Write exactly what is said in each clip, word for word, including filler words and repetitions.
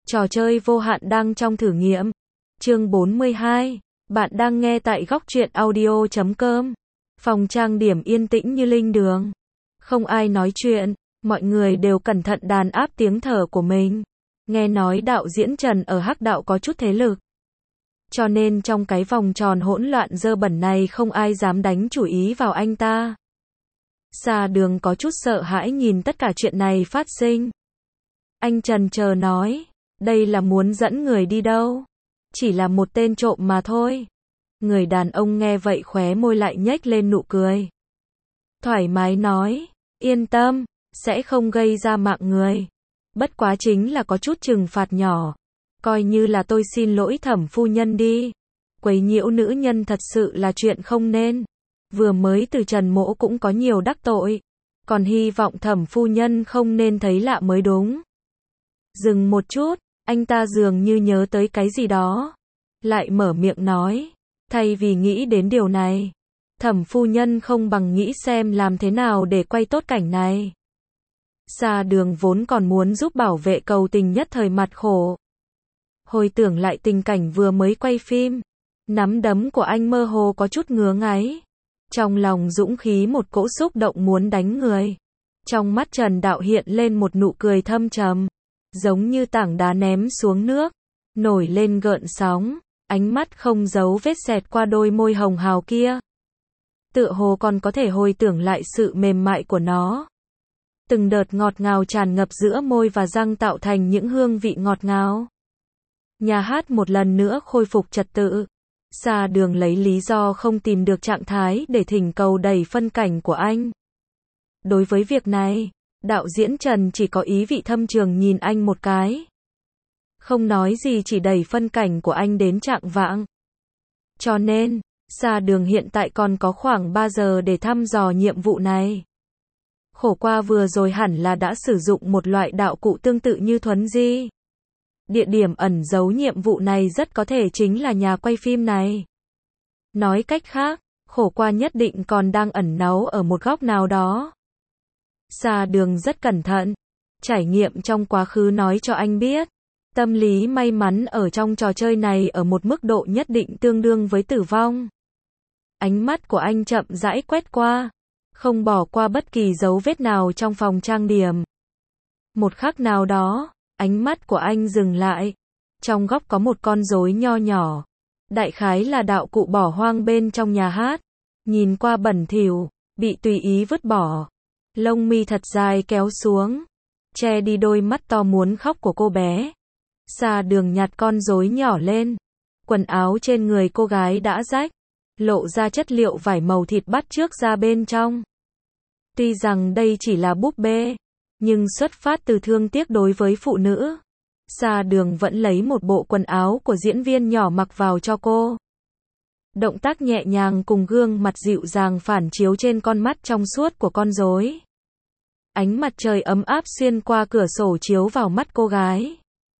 Trò chơi vô hạn đang trong thử nghiệm. Chương bốn mươi hai. Bạn đang nghe tại góc truyện audio chấm com. Phòng trang điểm yên tĩnh như linh đường. Không ai nói chuyện, mọi người đều cẩn thận đàn áp tiếng thở của mình. Nghe nói đạo diễn Trần ở Hắc Đạo có chút thế lực. Cho nên trong cái vòng tròn hỗn loạn dơ bẩn này không ai dám đánh chủ ý vào anh ta. Sa Đường có chút sợ hãi nhìn tất cả chuyện này phát sinh. Anh trần chờ nói, đây là muốn dẫn người đi đâu? Chỉ là một tên trộm mà thôi. Người đàn ông nghe vậy khóe môi lại nhếch lên nụ cười. Thoải mái nói, yên tâm, sẽ không gây ra mạng người. Bất quá chính là có chút trừng phạt nhỏ. Coi như là tôi xin lỗi Thẩm phu nhân đi. Quấy nhiễu nữ nhân thật sự là chuyện không nên. Vừa mới từ Trần Mỗ cũng có nhiều đắc tội. Còn hy vọng Thẩm phu nhân không nên thấy lạ mới đúng. Dừng một chút, anh ta dường như nhớ tới cái gì đó. Lại mở miệng nói, thay vì nghĩ đến điều này, Thẩm phu nhân không bằng nghĩ xem làm thế nào để quay tốt cảnh này. Sa Đường vốn còn muốn giúp bảo vệ cầu tình nhất thời mặt khổ. Hồi tưởng lại tình cảnh vừa mới quay phim, nắm đấm của anh mơ hồ có chút ngứa ngáy. Trong lòng dũng khí một cỗ xúc động muốn đánh người. Trong mắt Trần Đạo hiện lên một nụ cười thâm trầm, giống như tảng đá ném xuống nước, nổi lên gợn sóng, ánh mắt không giấu vết xẹt qua đôi môi hồng hào kia. Tựa hồ còn có thể hồi tưởng lại sự mềm mại của nó. Từng đợt ngọt ngào tràn ngập giữa môi và răng tạo thành những hương vị ngọt ngào. Nhà hát một lần nữa khôi phục trật tự. Sa Đường lấy lý do không tìm được trạng thái để thỉnh cầu đẩy phân cảnh của anh. Đối với việc này, đạo diễn Trần chỉ có ý vị thâm trường nhìn anh một cái. Không nói gì, chỉ đẩy phân cảnh của anh đến trạng vạng. Cho nên, Sa Đường hiện tại còn có khoảng ba giờ để thăm dò nhiệm vụ này. Khổ qua vừa rồi hẳn là đã sử dụng một loại đạo cụ tương tự như thuấn di. Địa điểm ẩn giấu nhiệm vụ này rất có thể chính là nhà quay phim này. Nói cách khác, khổ qua nhất định còn đang ẩn náu ở một góc nào đó. Sa Đường rất cẩn thận. Trải nghiệm trong quá khứ nói cho anh biết, tâm lý may mắn ở trong trò chơi này ở một mức độ nhất định tương đương với tử vong. Ánh mắt của anh chậm rãi quét qua, không bỏ qua bất kỳ dấu vết nào trong phòng trang điểm. Một khắc nào đó, ánh mắt của anh dừng lại. Trong góc có một con rối nho nhỏ. Đại khái là đạo cụ bỏ hoang bên trong nhà hát. Nhìn qua bẩn thỉu, bị tùy ý vứt bỏ. Lông mi thật dài kéo xuống, che đi đôi mắt to muốn khóc của cô bé. Sa Đường nhặt con rối nhỏ lên. Quần áo trên người cô gái đã rách, lộ ra chất liệu vải màu thịt bắt chước ra bên trong. Tuy rằng đây chỉ là búp bê, nhưng xuất phát từ thương tiếc đối với phụ nữ, Sa Đường vẫn lấy một bộ quần áo của diễn viên nhỏ mặc vào cho cô. Động tác nhẹ nhàng cùng gương mặt dịu dàng phản chiếu trên con mắt trong suốt của con rối. Ánh mặt trời ấm áp xuyên qua cửa sổ chiếu vào mắt cô gái.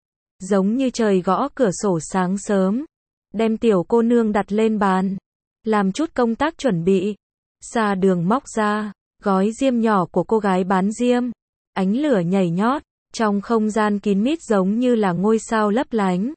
Giống như trời gõ cửa sổ sáng sớm, đem tiểu cô nương đặt lên bàn, làm chút công tác chuẩn bị. Sa Đường móc ra gói diêm nhỏ của cô gái bán diêm. Ánh lửa nhảy nhót, trong không gian kín mít giống như là ngôi sao lấp lánh.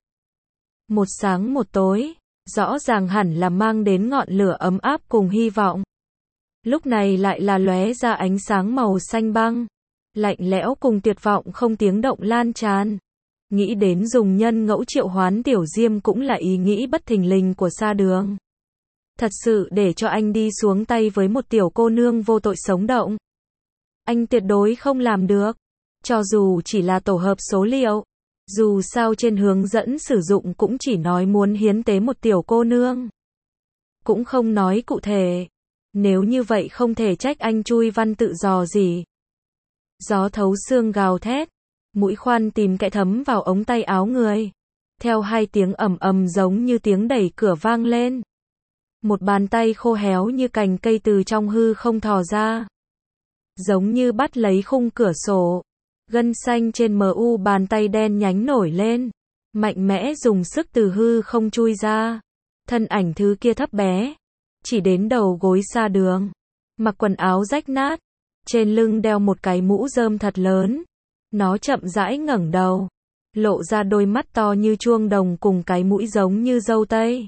Một sáng một tối, rõ ràng hẳn là mang đến ngọn lửa ấm áp cùng hy vọng. Lúc này lại là lóe ra ánh sáng màu xanh băng, lạnh lẽo cùng tuyệt vọng không tiếng động lan tràn. Nghĩ đến dùng nhân ngẫu triệu hoán tiểu diêm cũng là ý nghĩ bất thình lình của Sa Đường. Thật sự để cho anh đi xuống tay với một tiểu cô nương vô tội sống động, anh tuyệt đối không làm được. Cho dù chỉ là tổ hợp số liệu, dù sao trên hướng dẫn sử dụng cũng chỉ nói muốn hiến tế một tiểu cô nương, cũng không nói cụ thể. Nếu như vậy không thể trách anh chui văn tự dò gì. Gió thấu xương gào thét, mũi khoan tìm kẽ thấm vào ống tay áo người. Theo hai tiếng ầm ầm giống như tiếng đẩy cửa vang lên. Một bàn tay khô héo như cành cây từ trong hư không thò ra. Giống như bắt lấy khung cửa sổ. Gân xanh trên mờ u bàn tay đen nhánh nổi lên. Mạnh mẽ dùng sức từ hư không chui ra. Thân ảnh thứ kia thấp bé, chỉ đến đầu gối Sa Đường. Mặc quần áo rách nát, trên lưng đeo một cái mũ rơm thật lớn. Nó chậm rãi ngẩng đầu, lộ ra đôi mắt to như chuông đồng cùng cái mũi giống như dâu tây.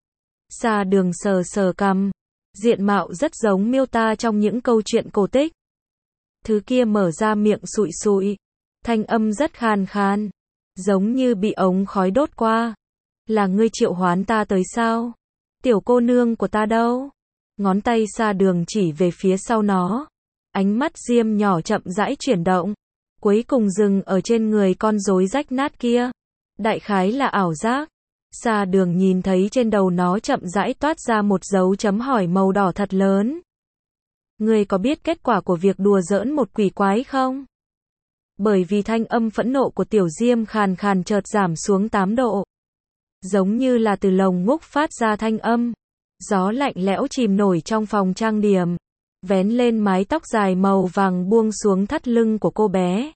Sa Đường sờ sờ cằm, diện mạo rất giống miêu tả trong những câu chuyện cổ tích. Thứ kia mở ra miệng sụi sụi, thanh âm rất khan khan, giống như bị ống khói đốt qua. Là ngươi triệu hoán ta tới sao? Tiểu cô nương của ta đâu? Ngón tay Sa Đường chỉ về phía sau nó. Ánh mắt Diêm nhỏ chậm rãi chuyển động, cuối cùng dừng ở trên người con rối rách nát kia. Đại khái là ảo giác. Sa Đường nhìn thấy trên đầu nó chậm rãi toát ra một dấu chấm hỏi màu đỏ thật lớn. Ngươi có biết kết quả của việc đùa giỡn một quỷ quái không? Bởi vì thanh âm phẫn nộ của Tiểu Diêm khàn khàn chợt giảm xuống tám độ. Giống như là từ lồng ngúc phát ra thanh âm. Gió lạnh lẽo chìm nổi trong phòng trang điểm, vén lên mái tóc dài màu vàng buông xuống thắt lưng của cô bé.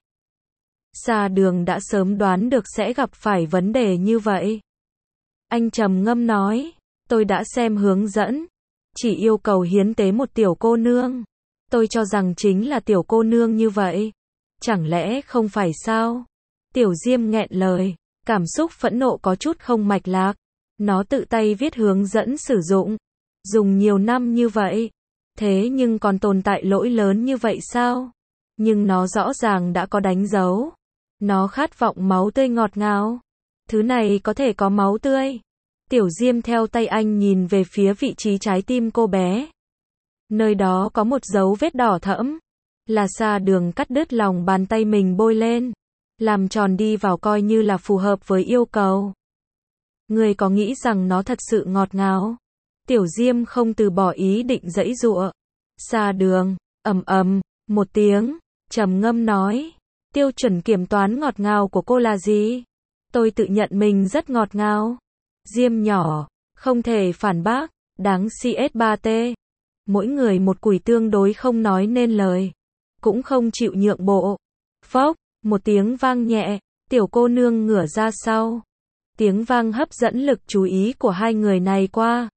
Sa Đường đã sớm đoán được sẽ gặp phải vấn đề như vậy. Anh trầm ngâm nói, tôi đã xem hướng dẫn, chỉ yêu cầu hiến tế một tiểu cô nương. Tôi cho rằng chính là tiểu cô nương như vậy. Chẳng lẽ không phải sao? Tiểu Diêm nghẹn lời, cảm xúc phẫn nộ có chút không mạch lạc. Nó tự tay viết hướng dẫn sử dụng, dùng nhiều năm như vậy, thế nhưng còn tồn tại lỗi lớn như vậy sao? Nhưng nó rõ ràng đã có đánh dấu. Nó khát vọng máu tươi ngọt ngào. Thứ này có thể có máu tươi. Tiểu Diêm theo tay anh nhìn về phía vị trí trái tim cô bé. Nơi đó có một dấu vết đỏ thẫm. Là Sa Đường cắt đứt lòng bàn tay mình bôi lên. Làm tròn đi vào coi như là phù hợp với yêu cầu. Ngươi có nghĩ rằng nó thật sự ngọt ngào? Tiểu Diêm không từ bỏ ý định giãy giụa. Sa Đường, ầm ầm, một tiếng, trầm ngâm nói. Tiêu chuẩn kiểm toán ngọt ngào của cô là gì? Tôi tự nhận mình rất ngọt ngào. Diêm nhỏ, không thể phản bác, đáng xê ét ba tê. Mỗi người một củi tương đối không nói nên lời. Cũng không chịu nhượng bộ. Phốc, một tiếng vang nhẹ, tiểu cô nương ngửa ra sau. Tiếng vang hấp dẫn lực chú ý của hai người này qua.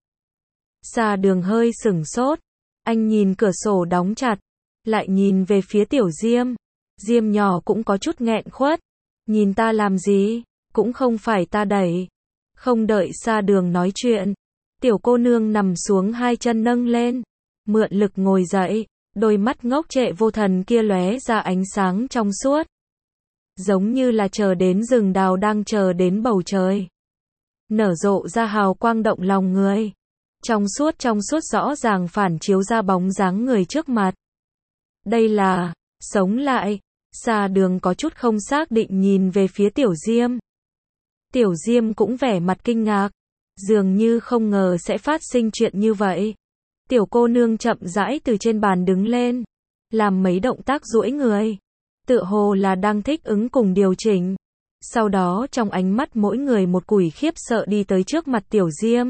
Sa Đường hơi sửng sốt. Anh nhìn cửa sổ đóng chặt. Lại nhìn về phía Tiểu Diêm. Diêm nhỏ cũng có chút nghẹn khuất. Nhìn ta làm gì? Cũng không phải ta đẩy. Không đợi Sa Đường nói chuyện. Tiểu cô nương nằm xuống hai chân nâng lên. Mượn lực ngồi dậy. Đôi mắt ngốc trệ vô thần kia lóe ra ánh sáng trong suốt. Giống như là chờ đến rừng đào đang chờ đến bầu trời. Nở rộ ra hào quang động lòng người. Trong suốt trong suốt rõ ràng phản chiếu ra bóng dáng người trước mặt. Đây là, sống lại. Sa Đường có chút không xác định nhìn về phía Tiểu Diêm. Tiểu Diêm cũng vẻ mặt kinh ngạc. Dường như không ngờ sẽ phát sinh chuyện như vậy. Tiểu cô nương chậm rãi từ trên bàn đứng lên. Làm mấy động tác duỗi người. Tựa hồ là đang thích ứng cùng điều chỉnh. Sau đó trong ánh mắt mỗi người một củi khiếp sợ đi tới trước mặt Tiểu Diêm.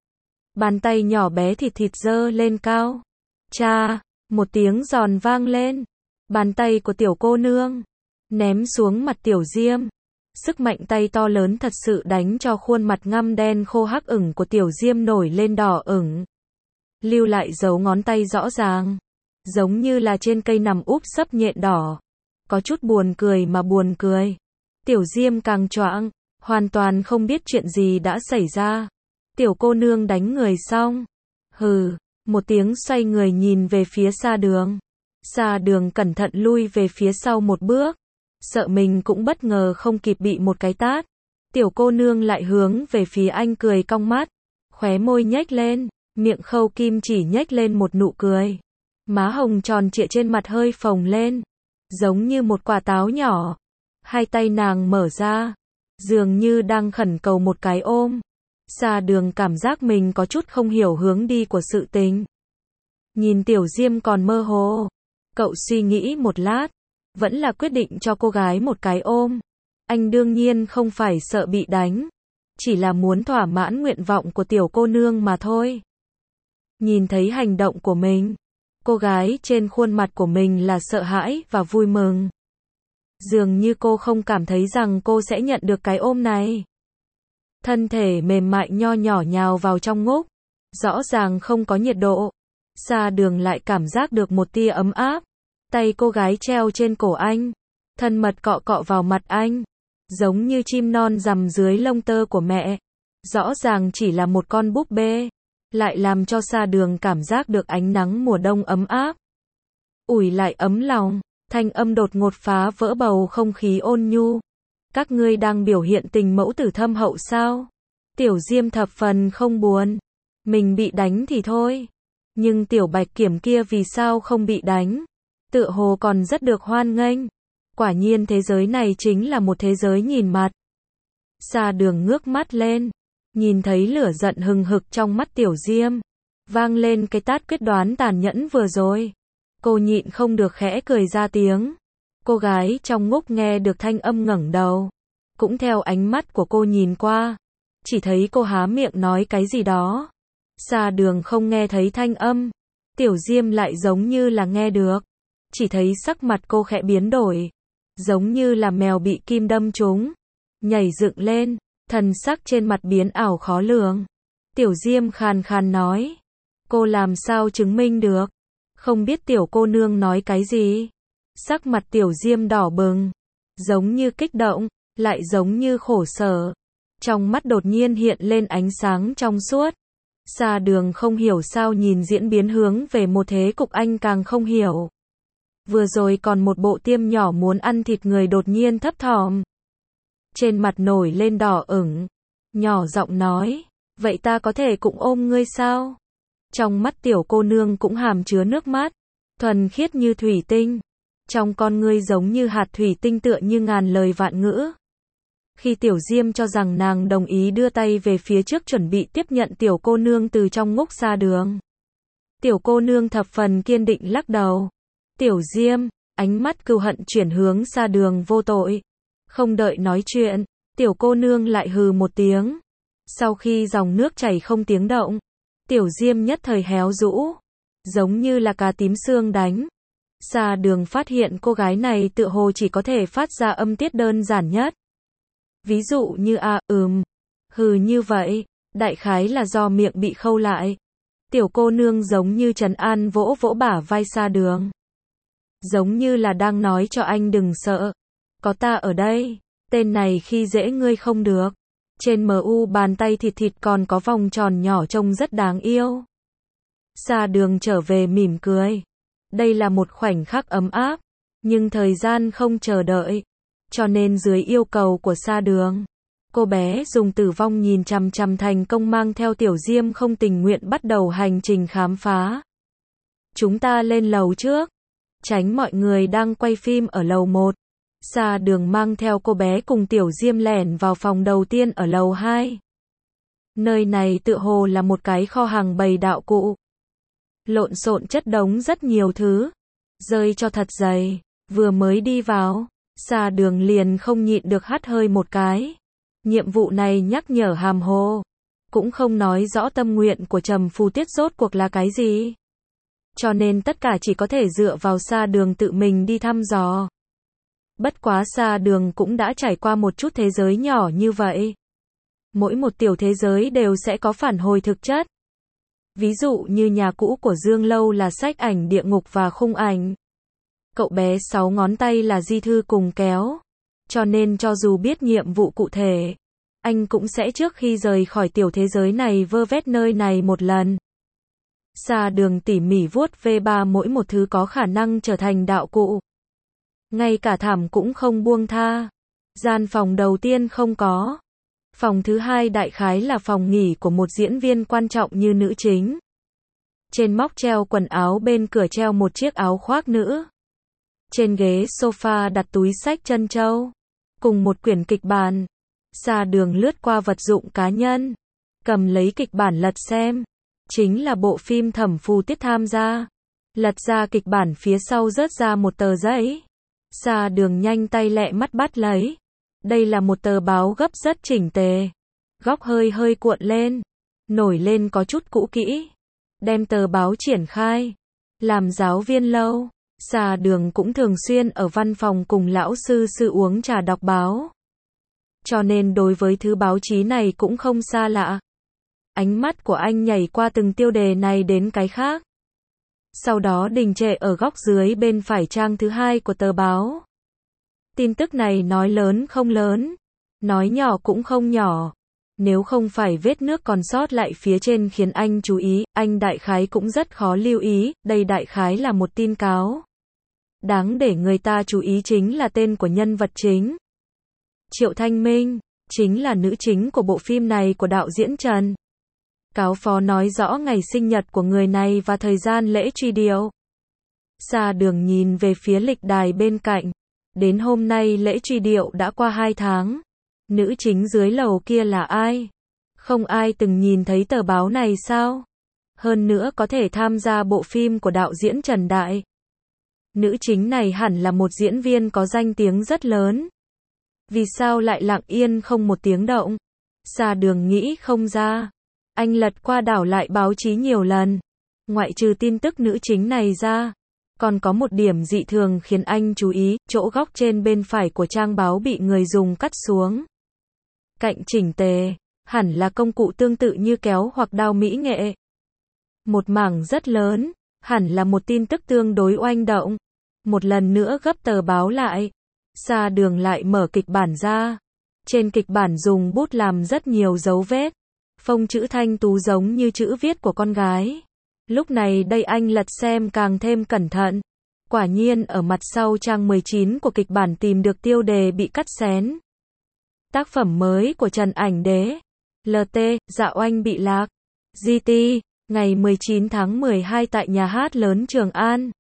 Bàn tay nhỏ bé thịt thịt giơ lên cao. Cha, một tiếng giòn vang lên. Bàn tay của tiểu cô nương ném xuống mặt Tiểu Diêm. Sức mạnh tay to lớn thật sự đánh cho khuôn mặt ngăm đen khô hắc ửng của Tiểu Diêm nổi lên đỏ ửng. Lưu lại dấu ngón tay rõ ràng. Giống như là trên cây nằm úp sấp nhện đỏ. Có chút buồn cười mà buồn cười. Tiểu Diêm càng choạng, hoàn toàn không biết chuyện gì đã xảy ra. Tiểu cô nương đánh người xong. Hừ, một tiếng xoay người nhìn về phía Sa Đường. Sa Đường cẩn thận lui về phía sau một bước. Sợ mình cũng bất ngờ không kịp bị một cái tát. Tiểu cô nương lại hướng về phía anh cười cong mắt. Khóe môi nhếch lên, miệng Khâu Kim Chỉ nhếch lên một nụ cười. Má hồng tròn trịa trên mặt hơi phồng lên. Giống như một quả táo nhỏ. Hai tay nàng mở ra. Dường như đang khẩn cầu một cái ôm. Sa Đường cảm giác mình có chút không hiểu hướng đi của sự tình. Nhìn Tiểu Diêm còn mơ hồ. Cậu suy nghĩ một lát. Vẫn là quyết định cho cô gái một cái ôm. Anh đương nhiên không phải sợ bị đánh. Chỉ là muốn thỏa mãn nguyện vọng của tiểu cô nương mà thôi. Nhìn thấy hành động của mình. Cô gái trên khuôn mặt của mình là sợ hãi và vui mừng. Dường như cô không cảm thấy rằng cô sẽ nhận được cái ôm này. Thân thể mềm mại nho nhỏ nhào vào trong ngúc. Rõ ràng không có nhiệt độ. Sa Đường lại cảm giác được một tia ấm áp. Tay cô gái treo trên cổ anh. Thân mật cọ cọ vào mặt anh. giống như chim non rằm dưới lông tơ của mẹ. Rõ ràng chỉ là một con búp bê, lại làm cho Sa Đường cảm giác được ánh nắng mùa đông ấm áp. Ủi lại ấm lòng, thanh âm đột ngột phá vỡ bầu không khí ôn nhu. Các ngươi đang biểu hiện tình mẫu tử thâm hậu sao? Tiểu Diêm thập phần không buồn. Mình bị đánh thì thôi. Nhưng Tiểu Bạch Kiểm kia vì sao không bị đánh? Tựa hồ còn rất được hoan nghênh. Quả nhiên thế giới này chính là một thế giới nhìn mặt. Sa Đường ngước mắt lên, nhìn thấy lửa giận hừng hực trong mắt Tiểu Diêm. Vang lên cái tát quyết đoán tàn nhẫn vừa rồi. Cô nhịn không được khẽ cười ra tiếng. Cô gái trong ngúc nghe được thanh âm ngẩng đầu. Cũng theo ánh mắt của cô nhìn qua. Chỉ thấy cô há miệng nói cái gì đó. Sa Đường không nghe thấy thanh âm. Tiểu Diêm lại giống như là nghe được. Chỉ thấy sắc mặt cô khẽ biến đổi. Giống như là mèo bị kim đâm trúng. Nhảy dựng lên. Thần sắc trên mặt biến ảo khó lường. Tiểu Diêm khàn khàn nói. Cô làm sao chứng minh được? Không biết tiểu cô nương nói cái gì? Sắc mặt Tiểu Diêm đỏ bừng. Giống như kích động, lại giống như khổ sở. Trong mắt đột nhiên hiện lên ánh sáng trong suốt. Sa Đường không hiểu sao nhìn diễn biến hướng về một thế cục anh càng không hiểu. Vừa rồi còn một bộ tiêm nhỏ muốn ăn thịt người đột nhiên thấp thỏm. Trên mặt nổi lên đỏ ửng. Nhỏ giọng nói, vậy ta có thể cũng ôm ngươi sao? Trong mắt tiểu cô nương cũng hàm chứa nước mắt. Thuần khiết như thủy tinh. Trong con ngươi giống như hạt thủy tinh tựa như ngàn lời vạn ngữ. Khi Tiểu Diêm cho rằng nàng đồng ý đưa tay về phía trước chuẩn bị tiếp nhận tiểu cô nương từ trong ngúc Sa Đường. Tiểu cô nương thập phần kiên định lắc đầu. Tiểu Diêm, ánh mắt cừu hận chuyển hướng Sa Đường vô tội. Không đợi nói chuyện, tiểu cô nương lại hừ một tiếng. Sau khi dòng nước chảy không tiếng động, Tiểu Diêm nhất thời héo rũ. Giống như là cá tím xương đánh. Sa Đường phát hiện cô gái này tựa hồ chỉ có thể phát ra âm tiết đơn giản nhất. Ví dụ như a, ừm, hừ như vậy, đại khái là do miệng bị khâu lại. Tiểu cô nương giống như trấn an vỗ vỗ bả vai Sa Đường. Giống như là đang nói cho anh đừng sợ. Có ta ở đây, tên này khi dễ ngươi không được. Trên em u bàn tay thịt thịt còn có vòng tròn nhỏ trông rất đáng yêu. Sa Đường trở về mỉm cười. Đây là một khoảnh khắc ấm áp, nhưng thời gian không chờ đợi. Cho nên dưới yêu cầu của Sa Đường, cô bé dùng tử vong nhìn chằm chằm thành công mang theo Tiểu Diêm không tình nguyện bắt đầu hành trình khám phá. Chúng ta lên lầu trước, tránh mọi người đang quay phim ở lầu một. Sa Đường mang theo cô bé cùng Tiểu Diêm lẻn vào phòng đầu tiên ở lầu hai. Nơi này tựa hồ là một cái kho hàng bày đạo cụ. Lộn xộn chất đống rất nhiều thứ, rơi cho thật dày. Vừa mới đi vào, Sa Đường liền không nhịn được hắt hơi một cái. Nhiệm vụ này nhắc nhở hàm hồ, cũng không nói rõ tâm nguyện của Trầm Phù Tiết rốt cuộc là cái gì. Cho nên tất cả chỉ có thể dựa vào Sa Đường tự mình đi thăm dò. Bất quá Sa Đường cũng đã trải qua một chút thế giới nhỏ như vậy. Mỗi một tiểu thế giới đều sẽ có phản hồi thực chất. Ví dụ như nhà cũ của Dương Lâu là sách ảnh địa ngục và khung ảnh. Cậu bé sáu ngón tay là di thư cùng kéo. Cho nên cho dù biết nhiệm vụ cụ thể, anh cũng sẽ trước khi rời khỏi tiểu thế giới này vơ vét nơi này một lần. Sa Đường tỉ mỉ vuốt ve ba mỗi một thứ có khả năng trở thành đạo cụ. Ngay cả thảm cũng không buông tha. Gian phòng đầu tiên không có. Phòng thứ hai đại khái là phòng nghỉ của một diễn viên quan trọng như nữ chính. Trên móc treo quần áo, bên cửa treo một chiếc áo khoác nữ. Trên ghế sofa đặt túi xách chân châu, cùng một quyển kịch bản. Sa Đường lướt qua vật dụng cá nhân, cầm lấy kịch bản lật xem. Chính là bộ phim Thẩm Phù Tiết tham gia. Lật ra kịch bản phía sau rớt ra một tờ giấy. Sa Đường nhanh tay lẹ mắt bắt lấy. Đây là một tờ báo gấp rất chỉnh tề. Góc hơi hơi cuộn lên. Nổi lên có chút cũ kỹ. Đem tờ báo triển khai. Làm giáo viên lâu, Sa Đường cũng thường xuyên ở văn phòng cùng lão sư sư uống trà đọc báo. Cho nên đối với thứ báo chí này cũng không xa lạ. Ánh mắt của anh nhảy qua từng tiêu đề này đến cái khác. Sau đó đình trệ ở góc dưới bên phải trang thứ hai của tờ báo. Tin tức này nói lớn không lớn, nói nhỏ cũng không nhỏ. Nếu không phải vết nước còn sót lại phía trên khiến anh chú ý, anh đại khái cũng rất khó lưu ý, đây đại khái là một tin cáo. Đáng để người ta chú ý chính là tên của nhân vật chính. Triệu Thanh Minh, chính là nữ chính của bộ phim này của đạo diễn Trần. Cáo phó nói rõ ngày sinh nhật của người này và thời gian lễ truy điệu. Sa Đường nhìn về phía lịch đài bên cạnh. Đến hôm nay lễ truy điệu đã qua hai tháng. Nữ chính dưới lầu kia là ai? Không ai từng nhìn thấy tờ báo này sao? Hơn nữa có thể tham gia bộ phim của đạo diễn Trần Đại. Nữ chính này hẳn là một diễn viên có danh tiếng rất lớn. Vì sao lại lặng yên không một tiếng động? Sa Đường nghĩ không ra. Anh lật qua đảo lại báo chí nhiều lần. Ngoại trừ tin tức nữ chính này ra, còn có một điểm dị thường khiến anh chú ý, chỗ góc trên bên phải của trang báo bị người dùng cắt xuống. Cạnh chỉnh tề, hẳn là công cụ tương tự như kéo hoặc đao mỹ nghệ. Một mảng rất lớn, hẳn là một tin tức tương đối oanh động. Một lần nữa gấp tờ báo lại. Sa Đường lại mở kịch bản ra. Trên kịch bản dùng bút làm rất nhiều dấu vết. Phông chữ thanh tú giống như chữ viết của con gái. Lúc này đây anh lật xem càng thêm cẩn thận. Quả nhiên ở mặt sau trang mười chín của kịch bản tìm được tiêu đề bị cắt xén. Tác phẩm mới của Trần Ảnh Đế. lờ tê, Dạ Oanh bị lạc. giê tê, ngày mười chín tháng mười hai tại nhà hát lớn Trường An.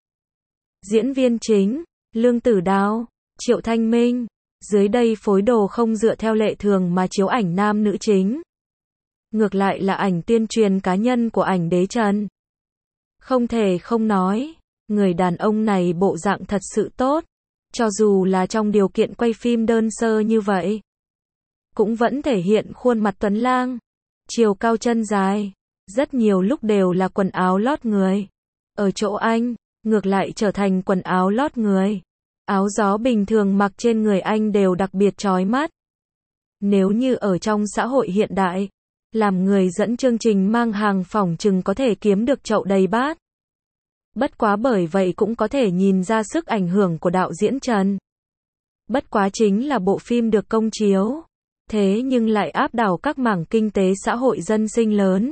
Diễn viên chính, Lương Tử Đào, Triệu Thanh Minh. Dưới đây phối đồ không dựa theo lệ thường mà chiếu ảnh nam nữ chính. Ngược lại là ảnh tuyên truyền cá nhân của Ảnh Đế Trần. Không thể không nói, người đàn ông này bộ dạng thật sự tốt. Cho dù là trong điều kiện quay phim đơn sơ như vậy, cũng vẫn thể hiện khuôn mặt tuấn lang, chiều cao chân dài. Rất nhiều lúc đều là quần áo lót người. Ở chỗ anh, ngược lại trở thành quần áo lót người. Áo gió bình thường mặc trên người anh đều đặc biệt chói mắt. Nếu như ở trong xã hội hiện đại, làm người dẫn chương trình mang hàng phỏng chừng có thể kiếm được chậu đầy bát. Bất quá bởi vậy cũng có thể nhìn ra sức ảnh hưởng của đạo diễn Trần. Bất quá chính là bộ phim được công chiếu. Thế nhưng lại áp đảo các mảng kinh tế xã hội dân sinh lớn.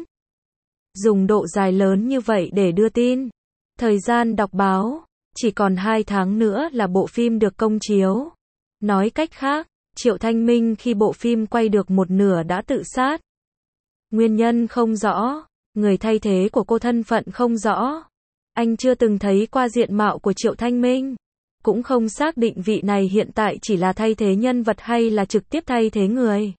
Dùng độ dài lớn như vậy để đưa tin. Thời gian đọc báo, chỉ còn hai tháng nữa là bộ phim được công chiếu. Nói cách khác, Triệu Thanh Minh khi bộ phim quay được một nửa đã tự sát. Nguyên nhân không rõ, người thay thế của cô thân phận không rõ. Anh chưa từng thấy qua diện mạo của Triệu Thanh Minh. Cũng không xác định vị này hiện tại chỉ là thay thế nhân vật hay là trực tiếp thay thế người.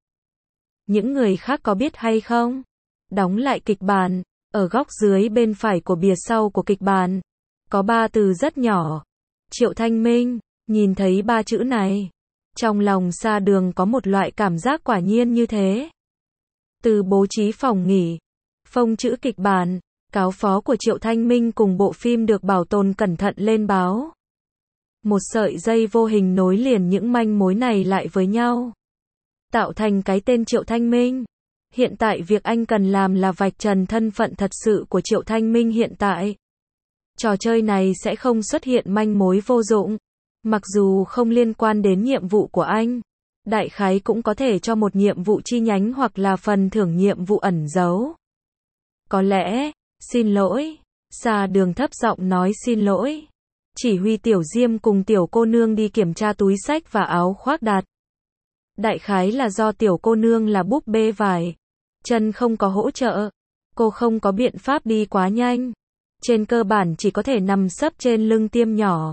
Những người khác có biết hay không? Đóng lại kịch bản, ở góc dưới bên phải của bìa sau của kịch bản, có ba từ rất nhỏ. Triệu Thanh Minh, nhìn thấy ba chữ này. Trong lòng Sa Đường có một loại cảm giác quả nhiên như thế. Từ bố trí phòng nghỉ, phông chữ kịch bản, cáo phó của Triệu Thanh Minh cùng bộ phim được bảo tồn cẩn thận lên báo. Một sợi dây vô hình nối liền những manh mối này lại với nhau, tạo thành cái tên Triệu Thanh Minh. Hiện tại việc anh cần làm là vạch trần thân phận thật sự của Triệu Thanh Minh hiện tại. Trò chơi này sẽ không xuất hiện manh mối vô dụng. Mặc dù không liên quan đến nhiệm vụ của anh, đại khái cũng có thể cho một nhiệm vụ chi nhánh hoặc là phần thưởng nhiệm vụ ẩn giấu. Có lẽ, xin lỗi, Sa Đường thấp giọng nói xin lỗi. Chỉ huy Tiểu Diêm cùng tiểu cô nương đi kiểm tra túi xách và áo khoác đặt. Đại khái là do tiểu cô nương là búp bê vải. Chân không có hỗ trợ. Cô không có biện pháp đi quá nhanh. Trên cơ bản chỉ có thể nằm sấp trên lưng tiêm nhỏ.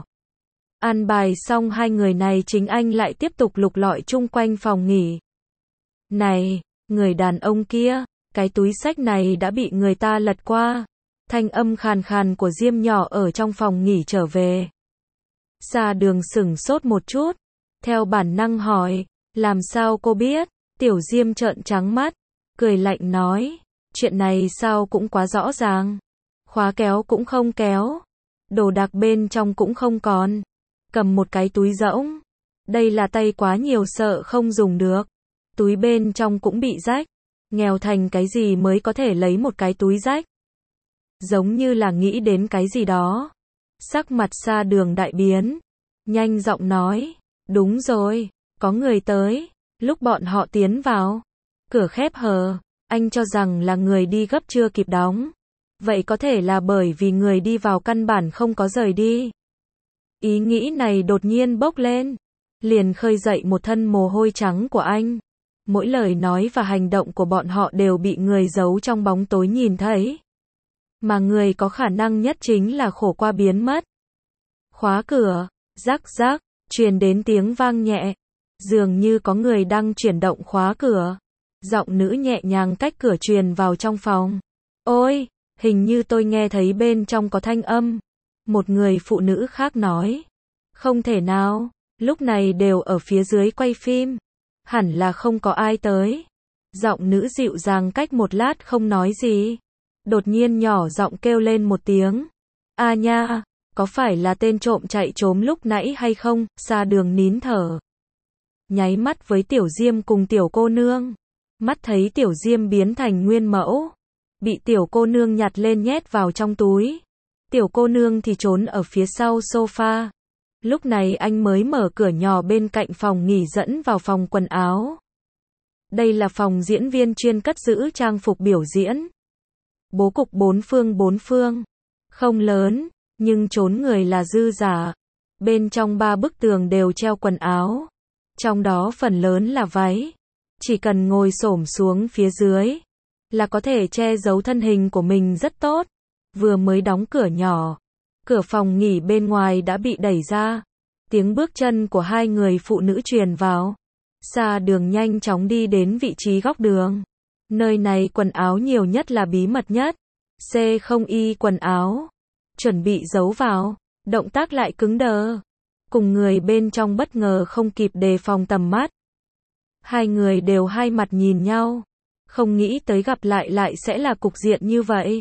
An bài xong hai người này chính anh lại tiếp tục lục lọi chung quanh phòng nghỉ. Này, người đàn ông kia, cái túi xách này đã bị người ta lật qua. Thanh âm khàn khàn của Diêm nhỏ ở trong phòng nghỉ trở về. Sa Đường sửng sốt một chút. Theo bản năng hỏi, làm sao cô biết? Tiểu Diêm trợn trắng mắt, cười lạnh nói, chuyện này sao cũng quá rõ ràng. Khóa kéo cũng không kéo. Đồ đạc bên trong cũng không còn. Cầm một cái túi rỗng. Đây là tay quá nhiều sợ không dùng được. Túi bên trong cũng bị rách. Nghèo thành cái gì mới có thể lấy một cái túi rách. Giống như là nghĩ đến cái gì đó. Sắc mặt Sa Đường đại biến. Nhanh giọng nói. Đúng rồi, có người tới. Lúc bọn họ tiến vào, cửa khép hờ, anh cho rằng là người đi gấp chưa kịp đóng. Vậy có thể là bởi vì người đi vào căn bản không có rời đi. Ý nghĩ này đột nhiên bốc lên, liền khơi dậy một thân mồ hôi trắng của anh. Mỗi lời nói và hành động của bọn họ đều bị người giấu trong bóng tối nhìn thấy. Mà người có khả năng nhất chính là khổ qua biến mất. Khóa cửa, rắc rắc, truyền đến tiếng vang nhẹ. Dường như có người đang chuyển động khóa cửa. Giọng nữ nhẹ nhàng cách cửa truyền vào trong phòng. Ôi, hình như tôi nghe thấy bên trong có thanh âm. Một người phụ nữ khác nói. Không thể nào, lúc này đều ở phía dưới quay phim. Hẳn là không có ai tới. Giọng nữ dịu dàng cách một lát không nói gì. Đột nhiên nhỏ giọng kêu lên một tiếng. A nha, có phải là tên trộm chạy trốn lúc nãy hay không? Sa Đường nín thở. Nháy mắt với Tiểu Diêm cùng tiểu cô nương. Mắt thấy Tiểu Diêm biến thành nguyên mẫu. Bị tiểu cô nương nhặt lên nhét vào trong túi. Tiểu cô nương thì trốn ở phía sau sofa. Lúc này anh mới mở cửa nhỏ bên cạnh phòng nghỉ dẫn vào phòng quần áo. Đây là phòng diễn viên chuyên cất giữ trang phục biểu diễn. Bố cục bốn phương bốn phương. Không lớn, nhưng trốn người là dư giả. Bên trong ba bức tường đều treo quần áo. Trong đó phần lớn là váy. Chỉ cần ngồi xổm xuống phía dưới là có thể che giấu thân hình của mình rất tốt. Vừa mới đóng cửa nhỏ, cửa phòng nghỉ bên ngoài đã bị đẩy ra. Tiếng bước chân của hai người phụ nữ truyền vào. Sa Đường nhanh chóng đi đến vị trí góc đường. Nơi này quần áo nhiều nhất là bí mật nhất. C không y quần áo. Chuẩn bị giấu vào. Động tác lại cứng đờ. Cùng người bên trong bất ngờ không kịp đề phòng tầm mắt. Hai người đều hai mặt nhìn nhau. Không nghĩ tới gặp lại lại sẽ là cục diện như vậy.